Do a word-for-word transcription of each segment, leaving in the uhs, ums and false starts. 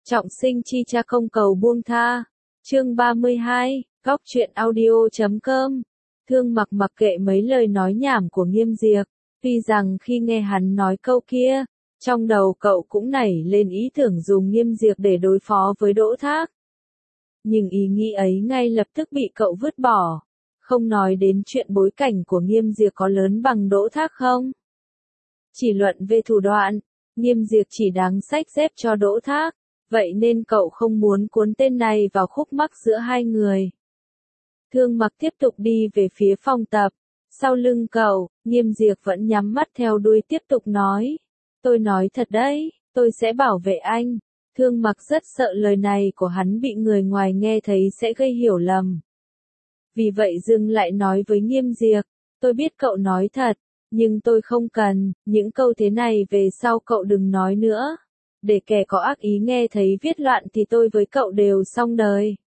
Trọng sinh chi cha không cầu buông tha. Chương ba mươi hai, góc truyện audio chấm com. Thương Mặc mặc kệ mấy lời nói nhảm của Nghiêm Diệp, tuy rằng khi nghe hắn nói câu kia, trong đầu cậu cũng nảy lên ý tưởng dùng Nghiêm Diệp để đối phó với Đỗ Thác. Nhưng ý nghĩ ấy ngay lập tức bị cậu vứt bỏ, không nói đến chuyện bối cảnh của Nghiêm Diệp có lớn bằng Đỗ Thác không. Chỉ luận về thủ đoạn, Nghiêm Diệp chỉ đáng xách dép cho Đỗ Thác, vậy nên cậu không muốn cuốn tên này vào khúc mắc giữa hai người. Thương Mặc tiếp tục đi về phía phòng tập, sau lưng cậu, Nghiêm Diệp vẫn nhắm mắt theo đuôi tiếp tục nói. Tôi nói thật đấy, tôi sẽ bảo vệ anh. Thương Mặc rất sợ lời này của hắn bị người ngoài nghe thấy sẽ gây hiểu lầm. Vì vậy dừng lại nói với Nghiêm Diệp, tôi biết cậu nói thật, nhưng tôi không cần, những câu thế này về sau cậu đừng nói nữa. Để kẻ có ác ý nghe thấy viết loạn thì tôi với cậu đều xong đời.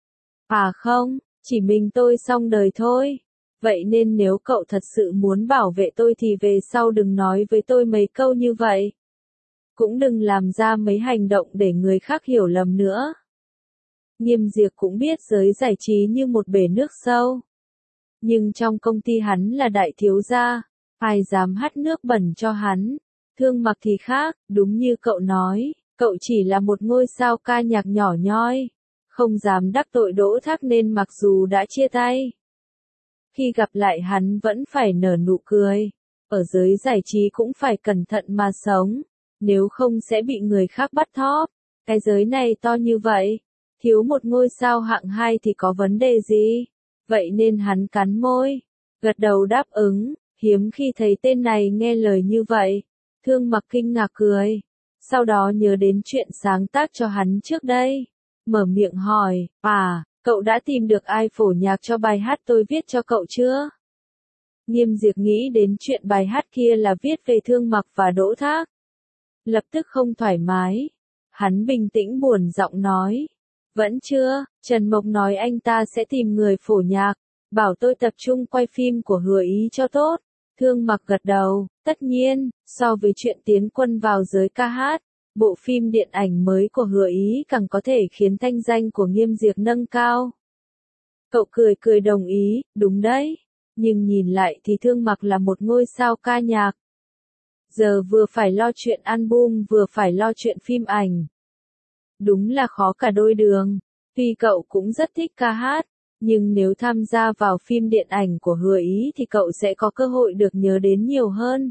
À không, chỉ mình tôi xong đời thôi. Vậy nên nếu cậu thật sự muốn bảo vệ tôi thì về sau đừng nói với tôi mấy câu như vậy. Cũng đừng làm ra mấy hành động để người khác hiểu lầm nữa. Nghiêm Diệp cũng biết giới giải trí như một bể nước sâu. Nhưng trong công ty hắn là đại thiếu gia, ai dám hắt nước bẩn cho hắn. Thương Mặc thì khác, đúng như cậu nói, cậu chỉ là một ngôi sao ca nhạc nhỏ nhoi, không dám đắc tội Đỗ Thác nên mặc dù đã chia tay. Khi gặp lại hắn vẫn phải nở nụ cười, ở giới giải trí cũng phải cẩn thận mà sống, nếu không sẽ bị người khác bắt thóp. Cái giới này to như vậy, thiếu một ngôi sao hạng hai thì có vấn đề gì? Vậy nên hắn cắn môi, gật đầu đáp ứng, hiếm khi thấy tên này nghe lời như vậy. Thương Mặc kinh ngạc cười, sau đó nhớ đến chuyện sáng tác cho hắn trước đây, mở miệng hỏi, à, cậu đã tìm được ai phổ nhạc cho bài hát tôi viết cho cậu chưa? Nghiêm Diệp nghĩ đến chuyện bài hát kia là viết về Thương Mặc và Đỗ Thác. Lập tức không thoải mái, hắn bình tĩnh buồn giọng nói, vẫn chưa, Trần Mộc nói anh ta sẽ tìm người phổ nhạc, bảo tôi tập trung quay phim của Hứa Ý cho tốt. Thương Mặc gật đầu, tất nhiên, so với chuyện tiến quân vào giới ca hát, bộ phim điện ảnh mới của Hứa Ý càng có thể khiến thanh danh của Nghiêm Diệp nâng cao. Cậu cười cười đồng ý, đúng đấy, nhưng nhìn lại thì Thương Mặc là một ngôi sao ca nhạc. Giờ vừa phải lo chuyện album vừa phải lo chuyện phim ảnh. Đúng là khó cả đôi đường, tuy cậu cũng rất thích ca hát. Nhưng nếu tham gia vào phim điện ảnh của Hứa Ý thì cậu sẽ có cơ hội được nhớ đến nhiều hơn.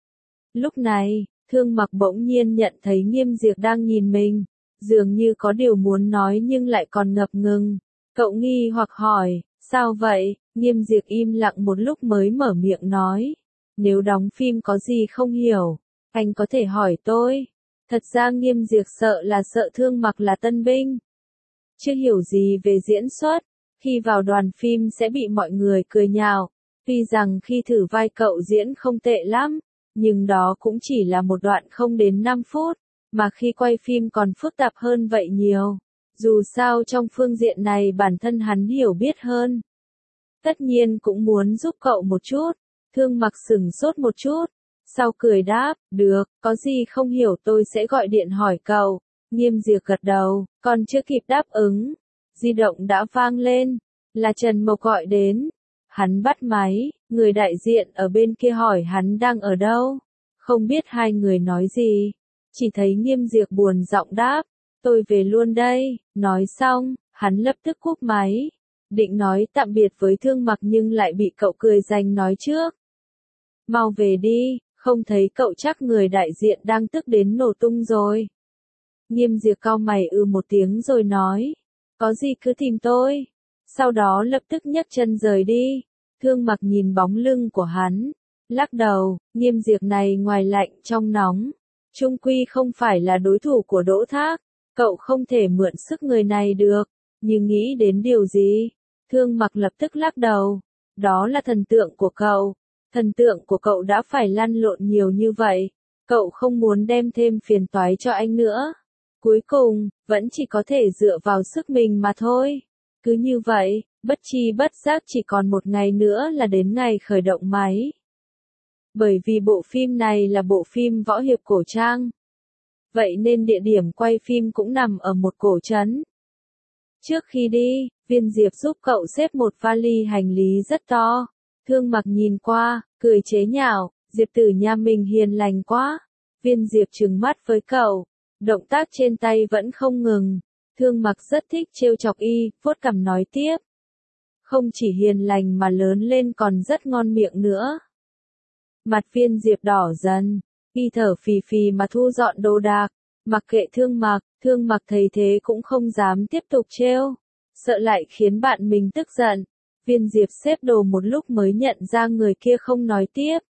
Lúc này, Thương Mặc bỗng nhiên nhận thấy Nghiêm Diệp đang nhìn mình, dường như có điều muốn nói nhưng lại còn ngập ngừng. Cậu nghi hoặc hỏi, sao vậy? Nghiêm Diệp im lặng một lúc mới mở miệng nói, nếu đóng phim có gì không hiểu, anh có thể hỏi tôi. Thật ra Nghiêm Diệp sợ là sợ Thương Mặc là tân binh, chưa hiểu gì về diễn xuất. Khi vào đoàn phim sẽ bị mọi người cười nhạo, tuy rằng khi thử vai cậu diễn không tệ lắm, nhưng đó cũng chỉ là một đoạn không đến năm phút, mà khi quay phim còn phức tạp hơn vậy nhiều. Dù sao trong phương diện này bản thân hắn hiểu biết hơn. Tất nhiên cũng muốn giúp cậu một chút. Thương Mặc sửng sốt một chút, sau cười đáp, được, có gì không hiểu tôi sẽ gọi điện hỏi cậu. Nghiêm Diệp gật đầu, còn chưa kịp đáp ứng. Di động đã vang lên, là Trần Mộc gọi đến. Hắn bắt máy, người đại diện ở bên kia hỏi hắn đang ở đâu. Không biết hai người nói gì, chỉ thấy Nghiêm Diệp buồn giọng đáp, tôi về luôn đây. Nói xong, hắn lập tức cúp máy, định nói tạm biệt với Thương Mặc nhưng lại bị cậu cười giành nói trước. Mau về đi, không thấy cậu chắc người đại diện đang tức đến nổ tung rồi. Nghiêm Diệp cau mày ư một tiếng rồi nói, có gì cứ tìm tôi. Sau đó lập tức nhấc chân rời đi. Thương Mặc nhìn bóng lưng của hắn, lắc đầu, Nghiêm Diệp này ngoài lạnh trong nóng, chung quy không phải là đối thủ của Đỗ Thác, cậu không thể mượn sức người này được. Nhưng nghĩ đến điều gì, Thương Mặc lập tức lắc đầu, đó là thần tượng của cậu, thần tượng của cậu đã phải lăn lộn nhiều như vậy, cậu không muốn đem thêm phiền toái cho anh nữa. Cuối cùng, vẫn chỉ có thể dựa vào sức mình mà thôi. Cứ như vậy, bất chi bất giác chỉ còn một ngày nữa là đến ngày khởi động máy. Bởi vì bộ phim này là bộ phim võ hiệp cổ trang. vậy nên địa điểm quay phim cũng nằm ở một cổ trấn. Trước khi đi, Viên Diệp giúp cậu xếp một vali hành lý rất to. Thương Mặc nhìn qua, cười chế nhạo, Diệp tử nhà mình hiền lành quá. Viên Diệp trừng mắt với cậu, động tác trên tay vẫn không ngừng. Thương Mặc rất thích trêu chọc y, vuốt cằm nói tiếp. Không chỉ hiền lành mà lớn lên còn rất ngon miệng nữa. Mặt Viên Diệp đỏ dần, y thở phì phì mà thu dọn đồ đạc, mặc kệ Thương Mặc, Thương Mặc thấy thế cũng không dám tiếp tục trêu, sợ lại khiến bạn mình tức giận. Viên Diệp xếp đồ một lúc mới nhận ra người kia không nói tiếp.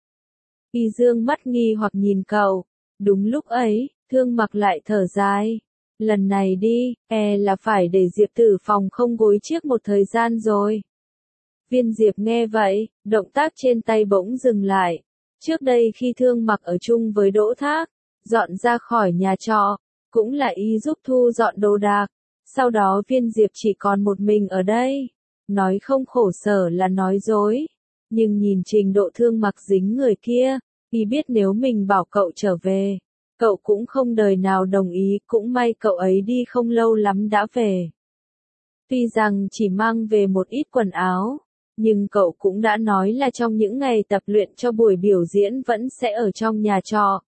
Y dương mắt nghi hoặc nhìn cậu, đúng lúc ấy, Thương Mặc lại thở dài. Lần này đi, e là phải để Diệp tử phòng không gối chiếc một thời gian rồi. Viên Diệp nghe vậy, động tác trên tay bỗng dừng lại. Trước đây khi Thương Mặc ở chung với Đỗ Thác, dọn ra khỏi nhà trọ, cũng là y giúp thu dọn đồ đạc. Sau đó Viên Diệp chỉ còn một mình ở đây. Nói không khổ sở là nói dối. Nhưng nhìn trình độ Thương Mặc dính người kia, y biết nếu mình bảo cậu trở về, cậu cũng không đời nào đồng ý, cũng may cậu ấy đi không lâu lắm đã về. Tuy rằng chỉ mang về một ít quần áo, nhưng cậu cũng đã nói là trong những ngày tập luyện cho buổi biểu diễn vẫn sẽ ở trong nhà trọ.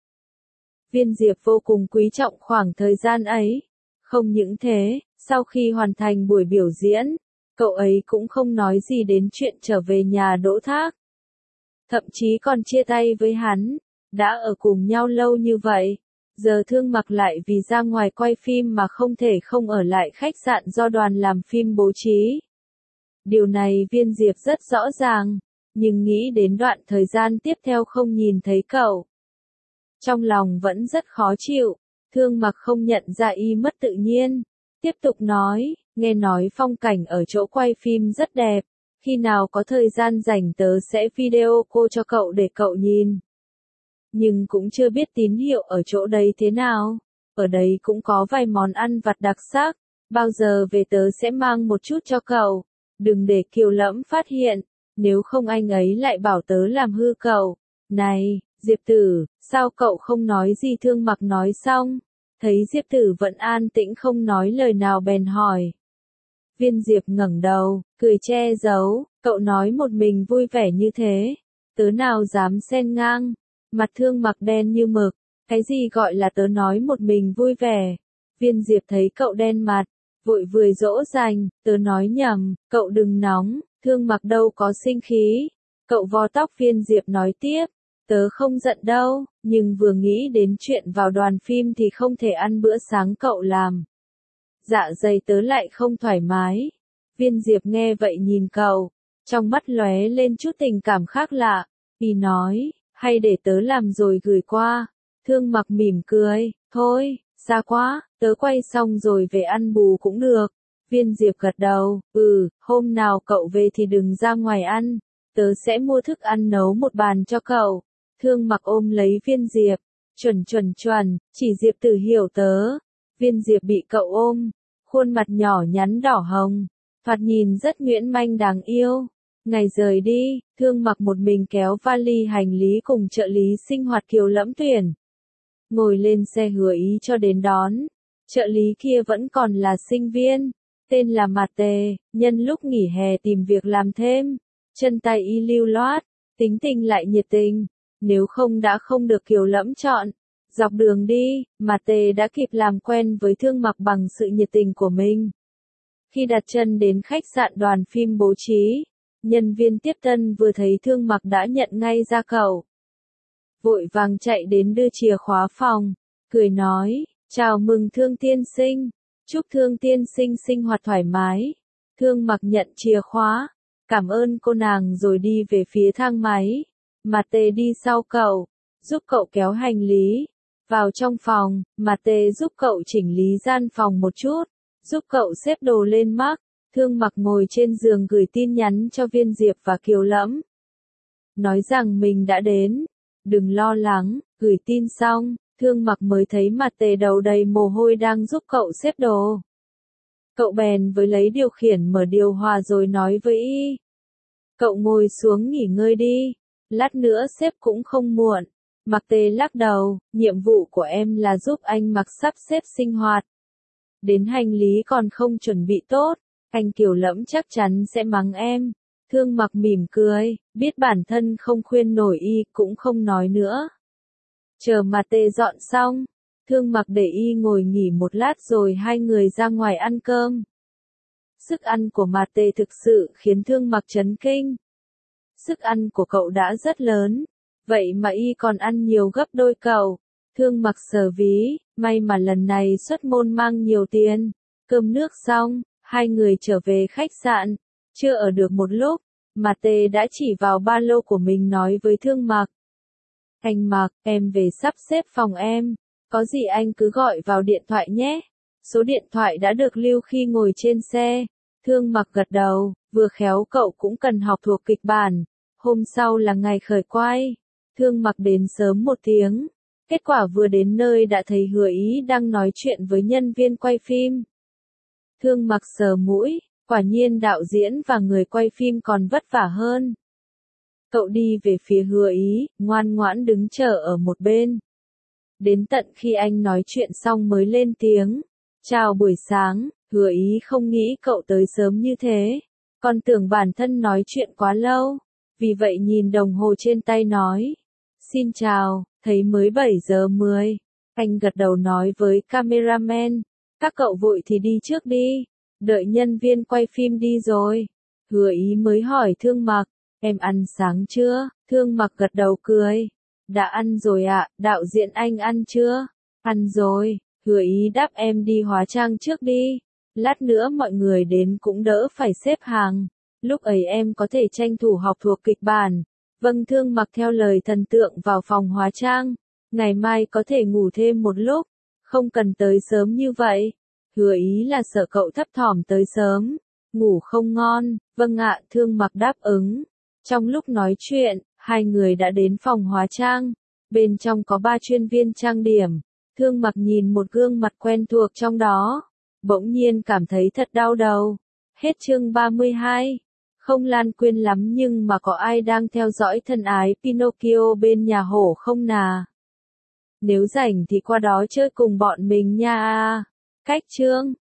Viên Diệp vô cùng quý trọng khoảng thời gian ấy. Không những thế, sau khi hoàn thành buổi biểu diễn, cậu ấy cũng không nói gì đến chuyện trở về nhà Đỗ Thác. Thậm chí còn chia tay với hắn, đã ở cùng nhau lâu như vậy. Giờ Thương Mặc lại vì ra ngoài quay phim mà không thể không ở lại khách sạn do đoàn làm phim bố trí. Điều này Viên Diệp rất rõ ràng, nhưng nghĩ đến đoạn thời gian tiếp theo không nhìn thấy cậu. Trong lòng vẫn rất khó chịu, Thương Mặc không nhận ra y mất tự nhiên. Tiếp tục nói, nghe nói phong cảnh ở chỗ quay phim rất đẹp, khi nào có thời gian rảnh tớ sẽ video call cho cậu để cậu nhìn. Nhưng cũng chưa biết tín hiệu ở chỗ đấy thế nào, ở đấy cũng có vài món ăn vặt đặc sắc, bao giờ về tớ sẽ mang một chút cho cậu, đừng để Kiều Lẫm phát hiện, nếu không anh ấy lại bảo tớ làm hư cậu. Này, Diệp tử, sao cậu không nói gì? Thương Mặc nói xong, thấy Diệp tử vẫn an tĩnh không nói lời nào bèn hỏi. Viên Diệp ngẩng đầu, cười che giấu, cậu nói một mình vui vẻ như thế, tớ nào dám xen ngang. Mặt Thương Mặc đen như mực, cái gì gọi là tớ nói một mình vui vẻ? Viên Diệp thấy cậu đen mặt, vội vười dỗ dành, tớ nói nhầm, cậu đừng nóng. Thương Mặc đâu có sinh khí, cậu vò tóc Viên Diệp nói tiếp, tớ không giận đâu, nhưng vừa nghĩ đến chuyện vào đoàn phim thì không thể ăn bữa sáng cậu làm. Dạ dày tớ lại không thoải mái. Viên Diệp nghe vậy nhìn cậu, trong mắt lóe lên chút tình cảm khác lạ, y nói, hay để tớ làm rồi gửi qua. Thương Mặc mỉm cười, thôi, xa quá, tớ quay xong rồi về ăn bù cũng được. Viên Diệp gật đầu, ừ, hôm nào cậu về thì đừng ra ngoài ăn, tớ sẽ mua thức ăn nấu một bàn cho cậu. Thương Mặc ôm lấy Viên Diệp, chuẩn chuẩn chuẩn, chỉ Diệp tử hiểu tớ. Viên Diệp bị cậu ôm, khuôn mặt nhỏ nhắn đỏ hồng, thoạt nhìn rất nhuyễn manh đáng yêu. Ngày rời đi, Thương Mặc một mình kéo vali hành lý cùng trợ lý sinh hoạt Kiều Lẫm tuyển. Ngồi lên xe hứa ý cho đến đón. Trợ lý kia vẫn còn là sinh viên, tên là Mạt Tề, nhân lúc nghỉ hè tìm việc làm thêm. Chân tay y lưu loát, tính tình lại nhiệt tình, nếu không đã không được Kiều Lẫm chọn. Dọc đường đi, Mạt Tề đã kịp làm quen với Thương Mặc bằng sự nhiệt tình của mình. Khi đặt chân đến khách sạn đoàn phim bố trí, nhân viên tiếp tân vừa thấy Thương Mặc đã nhận ngay ra cậu. Vội vàng chạy đến đưa chìa khóa phòng, cười nói, chào mừng Thương tiên sinh, chúc Thương tiên sinh sinh hoạt thoải mái. Thương Mặc nhận chìa khóa, cảm ơn cô nàng rồi đi về phía thang máy. Mạt Tề đi sau cậu, giúp cậu kéo hành lý. Vào trong phòng, Mạt Tề giúp cậu chỉnh lý gian phòng một chút, giúp cậu xếp đồ lên mác. Thương Mặc ngồi trên giường gửi tin nhắn cho Viên Diệp và Kiều Lẫm. Nói rằng mình đã đến, đừng lo lắng. Gửi tin xong, Thương Mặc mới thấy Mạt Tề đầu đầy mồ hôi đang giúp cậu xếp đồ. Cậu bèn với lấy điều khiển mở điều hòa rồi nói với y. Cậu ngồi xuống nghỉ ngơi đi, lát nữa xếp cũng không muộn. Mạc Tê lắc đầu, nhiệm vụ của em là giúp anh Mạc sắp xếp sinh hoạt. Đến hành lý còn không chuẩn bị tốt, anh Kiều Lẫm chắc chắn sẽ mắng em. Thương Mặc mỉm cười, biết bản thân không khuyên nổi y cũng không nói nữa. Chờ Mạc Tê dọn xong, Thương Mặc để y ngồi nghỉ một lát rồi hai người ra ngoài ăn cơm. Sức ăn của Mạc Tê thực sự khiến Thương Mặc chấn kinh. Sức ăn của cậu đã rất lớn, vậy mà y còn ăn nhiều gấp đôi cậu. Thương Mặc sờ ví, may mà lần này xuất môn mang nhiều tiền. Cơm nước xong, hai người trở về khách sạn. Chưa ở được một lúc, Mạc Tê đã chỉ vào ba lô của mình nói với Thương Mặc. Anh Mặc, em về sắp xếp phòng em. Có gì anh cứ gọi vào điện thoại nhé. Số điện thoại đã được lưu khi ngồi trên xe. Thương Mặc gật đầu, vừa khéo cậu cũng cần học thuộc kịch bản. Hôm sau là ngày khởi quay. Thương Mặc đến sớm một tiếng. Kết quả vừa đến nơi đã thấy Hứa Ý đang nói chuyện với nhân viên quay phim. Thương Mặc sờ mũi, quả nhiên đạo diễn và người quay phim còn vất vả hơn. Cậu đi về phía Hứa Ý, ngoan ngoãn đứng chờ ở một bên. Đến tận khi anh nói chuyện xong mới lên tiếng. Chào buổi sáng, Hứa Ý không nghĩ cậu tới sớm như thế. Còn tưởng bản thân nói chuyện quá lâu. Vì vậy nhìn đồng hồ trên tay nói. Xin chào, thấy mới bảy giờ mười. Anh gật đầu nói với cameraman. Các cậu vội thì đi trước đi. Đợi nhân viên quay phim đi rồi. Hứa Ý mới hỏi Thương Mặc. Em ăn sáng chưa? Thương Mặc gật đầu cười. Đã ăn rồi ạ, đạo diễn anh ăn chưa? Ăn rồi. Hứa Ý đáp em đi hóa trang trước đi. Lát nữa mọi người đến cũng đỡ phải xếp hàng. Lúc ấy em có thể tranh thủ học thuộc kịch bản. Vâng. Thương Mặc theo lời thần tượng vào phòng hóa trang. Ngày mai có thể ngủ thêm một lúc. Không cần tới sớm như vậy. Hứa Ý là sợ cậu thấp thỏm tới sớm. Ngủ không ngon. Vâng ạ. Thương Mặc đáp ứng. Trong lúc nói chuyện, hai người đã đến phòng hóa trang. Bên trong có ba chuyên viên trang điểm. Thương Mặc nhìn một gương mặt quen thuộc trong đó. Bỗng nhiên cảm thấy thật đau đầu. Hết chương ba mươi hai. Không Lan Quyên lắm nhưng mà có ai đang theo dõi Thân Ái Pinocchio bên nhà hổ không nà? Nếu rảnh thì qua đó chơi cùng bọn mình nha. Cách chương